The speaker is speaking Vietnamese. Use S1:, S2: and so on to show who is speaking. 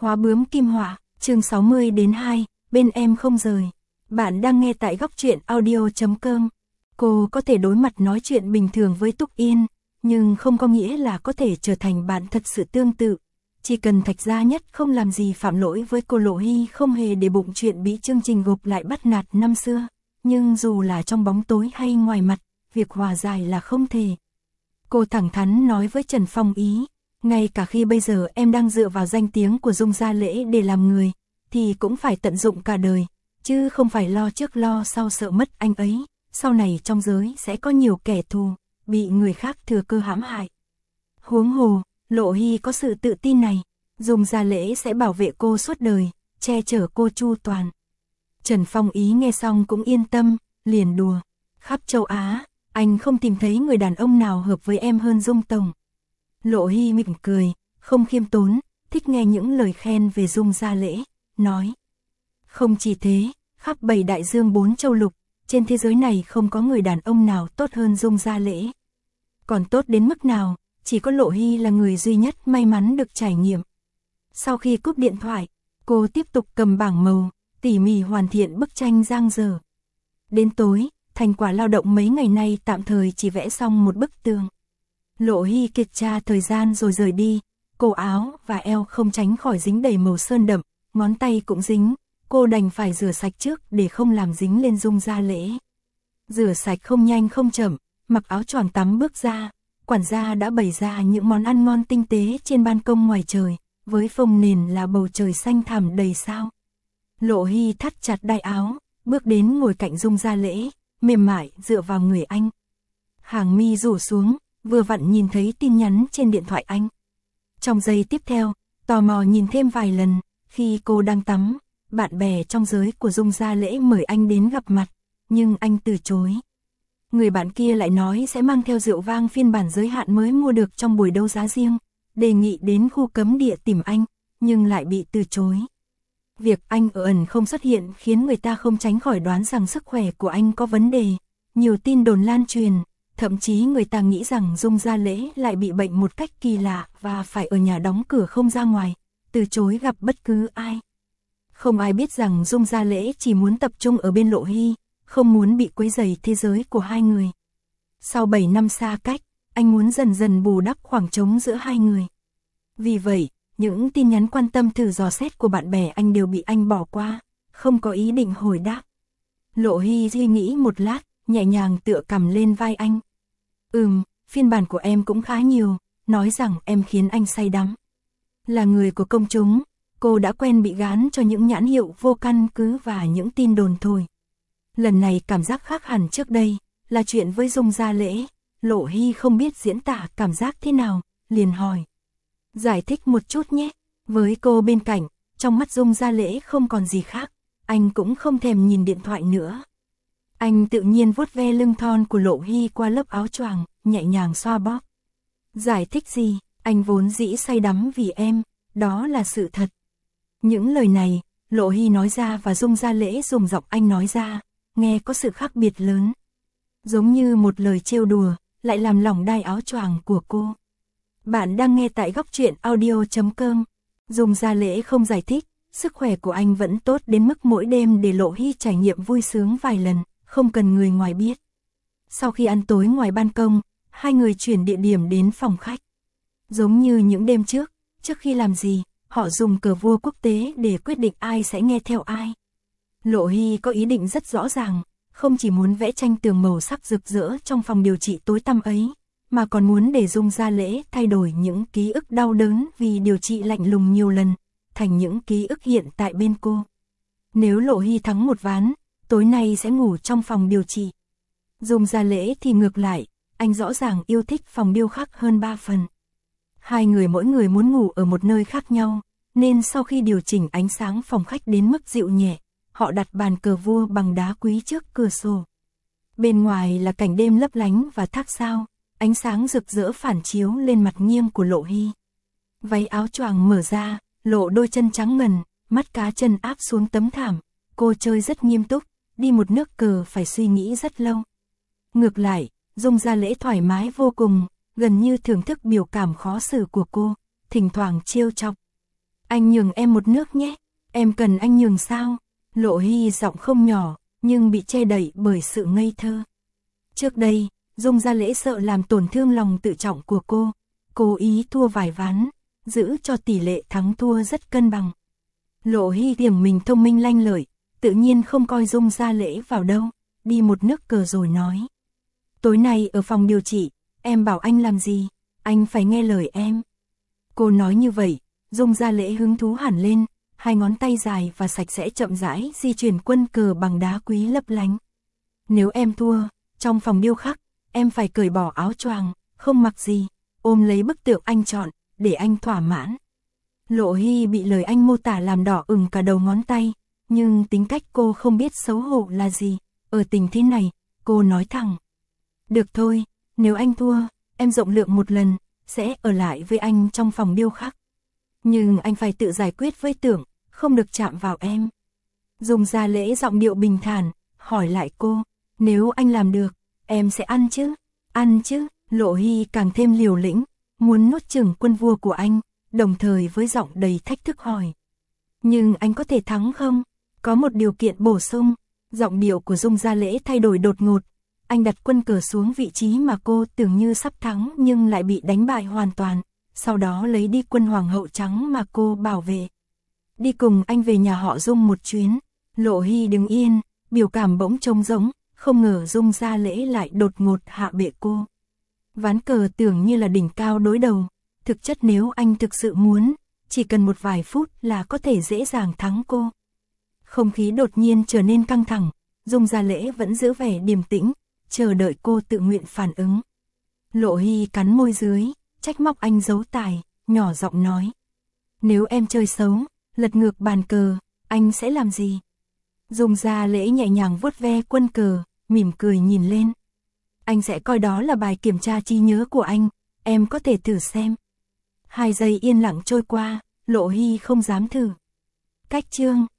S1: Khóa bướm kim họa, chương 60-2, bên em không rời. Bạn đang nghe tại góc truyện audio.com. Cô có thể đối mặt nói chuyện bình thường với Túc Yên, nhưng không có nghĩa là có thể trở thành bạn thật sự tương tự. Chỉ cần Thạch Gia Nhất không làm gì phạm lỗi với cô Lộ Hy, không hề để bụng chuyện bị chương trình gộp lại bắt nạt năm xưa. Nhưng dù là trong bóng tối hay ngoài mặt, việc hòa giải là không thể. Cô thẳng thắn nói với Trần Phong Ý, ngay cả khi bây giờ em đang dựa vào danh tiếng của Dung Gia Lễ để làm người, thì cũng phải tận dụng cả đời, chứ không phải lo trước lo sau sợ mất anh ấy. Sau này trong giới sẽ có nhiều kẻ thù, bị người khác thừa cơ hãm hại. Huống hồ, Lộ Hy có sự tự tin này, Dung Gia Lễ sẽ bảo vệ cô suốt đời, che chở cô chu toàn. Trần Phong Ý nghe xong cũng yên tâm, liền đùa, khắp châu Á, anh không tìm thấy người đàn ông nào hợp với em hơn Dung Tổng. Lộ Hy mỉm cười, không khiêm tốn, thích nghe những lời khen về Dung Gia Lễ, nói. Không chỉ thế, khắp 7 đại dương 4 châu lục, trên thế giới này không có người đàn ông nào tốt hơn Dung Gia Lễ. Còn tốt đến mức nào, chỉ có Lộ Hy là người duy nhất may mắn được trải nghiệm. Sau khi cúp điện thoại, cô tiếp tục cầm bảng màu, tỉ mỉ hoàn thiện bức tranh dang dở. Đến tối, thành quả lao động mấy ngày nay tạm thời chỉ vẽ xong một bức tường. Lộ Hy kiệt tra thời gian rồi rời đi, cổ áo và eo không tránh khỏi dính đầy màu sơn đậm, ngón tay cũng dính, cô đành phải rửa sạch trước để không làm dính lên Dung Gia Lễ. Rửa sạch không nhanh không chậm, mặc áo choàng tắm bước ra, quản gia đã bày ra những món ăn ngon tinh tế trên ban công ngoài trời, với phông nền là bầu trời xanh thẳm đầy sao. Lộ Hy thắt chặt đai áo, bước đến ngồi cạnh Dung Gia Lễ, mềm mại dựa vào người anh. Hàng mi rủ xuống, vừa vặn nhìn thấy tin nhắn trên điện thoại anh. Trong giây tiếp theo, tò mò nhìn thêm vài lần, khi cô đang tắm, bạn bè trong giới của Dung Gia Lễ mời anh đến gặp mặt, nhưng anh từ chối. Người bạn kia lại nói sẽ mang theo rượu vang phiên bản giới hạn mới mua được trong buổi đấu giá riêng, đề nghị đến khu cấm địa tìm anh, nhưng lại bị từ chối. Việc anh ở ẩn không xuất hiện khiến người ta không tránh khỏi đoán rằng sức khỏe của anh có vấn đề. Nhiều tin đồn lan truyền, thậm chí người ta nghĩ rằng Dung Gia Lễ lại bị bệnh một cách kỳ lạ và phải ở nhà đóng cửa không ra ngoài, từ chối gặp bất cứ ai. Không ai biết rằng Dung Gia Lễ chỉ muốn tập trung ở bên Lộ Hy, không muốn bị quấy rầy thế giới của hai người. Sau 7 năm xa cách, anh muốn dần dần bù đắp khoảng trống giữa hai người. Vì vậy, những tin nhắn quan tâm thử dò xét của bạn bè anh đều bị anh bỏ qua, không có ý định hồi đáp. Lộ Hy suy nghĩ một lát, nhẹ nhàng tựa cằm lên vai anh. Phiên bản của em cũng khá nhiều, nói rằng em khiến anh say đắm. Là người của công chúng, cô đã quen bị gán cho những nhãn hiệu vô căn cứ và những tin đồn thôi. Lần này cảm giác khác hẳn trước đây, là chuyện với Dung Gia Lễ. Lộ Hy không biết diễn tả cảm giác thế nào, liền hỏi. Giải thích một chút nhé. Với cô bên cạnh, trong mắt Dung Gia Lễ không còn gì khác, anh cũng không thèm nhìn điện thoại nữa. Anh tự nhiên vuốt ve lưng thon của Lộ Hy qua lớp áo choàng, nhẹ nhàng xoa bóp. Giải thích gì, anh vốn dĩ say đắm vì em, đó là sự thật. Những lời này, Lộ Hy nói ra và Dung Gia Lễ dùng giọng anh nói ra, nghe có sự khác biệt lớn. Giống như một lời trêu đùa, lại làm lỏng đai áo choàng của cô. Bạn đang nghe tại góc truyện audio.com. Dung Gia Lễ không giải thích, sức khỏe của anh vẫn tốt đến mức mỗi đêm để Lộ Hy trải nghiệm vui sướng vài lần, không cần người ngoài biết. Sau khi ăn tối ngoài ban công, hai người chuyển địa điểm đến phòng khách. Giống như những đêm trước khi làm gì, họ dùng cờ vua quốc tế để quyết định ai sẽ nghe theo ai. Lộ Hy có ý định rất rõ ràng, không chỉ muốn vẽ tranh tường màu sắc rực rỡ trong phòng điều trị tối tăm ấy, mà còn muốn để Dung Gia Lễ thay đổi những ký ức đau đớn vì điều trị lạnh lùng nhiều lần, thành những ký ức hiện tại bên cô. Nếu Lộ Hy thắng một ván, tối nay sẽ ngủ trong phòng điều trị. Dung Gia Lễ thì ngược lại, anh rõ ràng yêu thích phòng điêu khắc hơn 3 phần. Hai người mỗi người muốn ngủ ở một nơi khác nhau, nên sau khi điều chỉnh ánh sáng phòng khách đến mức dịu nhẹ, họ đặt bàn cờ vua bằng đá quý trước cửa sổ. Bên ngoài là cảnh đêm lấp lánh và thác sao, ánh sáng rực rỡ phản chiếu lên mặt nghiêng của Lộ Hy. Váy áo choàng mở ra, lộ đôi chân trắng ngần, mắt cá chân áp xuống tấm thảm. Cô chơi rất nghiêm túc, đi một nước cờ phải suy nghĩ rất lâu. Ngược lại, Dung Gia Lễ thoải mái vô cùng, gần như thưởng thức biểu cảm khó xử của cô, thỉnh thoảng trêu chọc. Anh nhường em một nước nhé. Em cần anh nhường sao? Lộ Hy giọng không nhỏ, nhưng bị che đậy bởi sự ngây thơ. Trước đây, Dung Gia Lễ sợ làm tổn thương lòng tự trọng của cô, cố ý thua vài ván, giữ cho tỷ lệ thắng thua rất cân bằng. Lộ Hy tưởng mình thông minh lanh lợi, tự nhiên không coi Dung Gia Lễ vào đâu, đi một nước cờ rồi nói. Tối nay ở phòng điều trị, em bảo anh làm gì, anh phải nghe lời em. Cô nói như vậy, Dung Gia Lễ hứng thú hẳn lên, hai ngón tay dài và sạch sẽ chậm rãi di chuyển quân cờ bằng đá quý lấp lánh. Nếu em thua, trong phòng điêu khắc, em phải cởi bỏ áo choàng, không mặc gì, ôm lấy bức tượng anh chọn, để anh thỏa mãn. Lộ Hy bị lời anh mô tả làm đỏ ửng cả đầu ngón tay, nhưng tính cách cô không biết xấu hổ là gì, ở tình thế này, cô nói thẳng. Được thôi, nếu anh thua, em rộng lượng một lần, sẽ ở lại với anh trong phòng điêu khắc. Nhưng anh phải tự giải quyết với tưởng, không được chạm vào em. Dung Gia Lễ giọng điệu bình thản, hỏi lại cô, nếu anh làm được, em sẽ ăn chứ? Ăn chứ? Lộ Hy càng thêm liều lĩnh, muốn nuốt chửng quân vua của anh, đồng thời với giọng đầy thách thức hỏi. Nhưng anh có thể thắng không? Có một điều kiện bổ sung. Giọng điệu của Dung Gia Lễ thay đổi đột ngột. Anh đặt quân cờ xuống vị trí mà cô tưởng như sắp thắng nhưng lại bị đánh bại hoàn toàn. Sau đó lấy đi quân hoàng hậu trắng mà cô bảo vệ. Đi cùng anh về nhà họ Dung một chuyến. Lộ Hy đứng yên, biểu cảm bỗng trống rỗng, không ngờ Dung Gia Lễ lại đột ngột hạ bệ cô. Ván cờ tưởng như là đỉnh cao đối đầu. Thực chất nếu anh thực sự muốn, chỉ cần một vài phút là có thể dễ dàng thắng cô. Không khí đột nhiên trở nên căng thẳng, Dung Gia Lễ vẫn giữ vẻ điềm tĩnh, chờ đợi cô tự nguyện phản ứng. Lộ Hy cắn môi dưới, trách móc anh giấu tài, nhỏ giọng nói. Nếu em chơi xấu, lật ngược bàn cờ, anh sẽ làm gì? Dung Gia Lễ nhẹ nhàng vuốt ve quân cờ, mỉm cười nhìn lên. Anh sẽ coi đó là bài kiểm tra trí nhớ của anh, em có thể thử xem. 2 giây yên lặng trôi qua, Lộ Hy không dám thử. Cách chương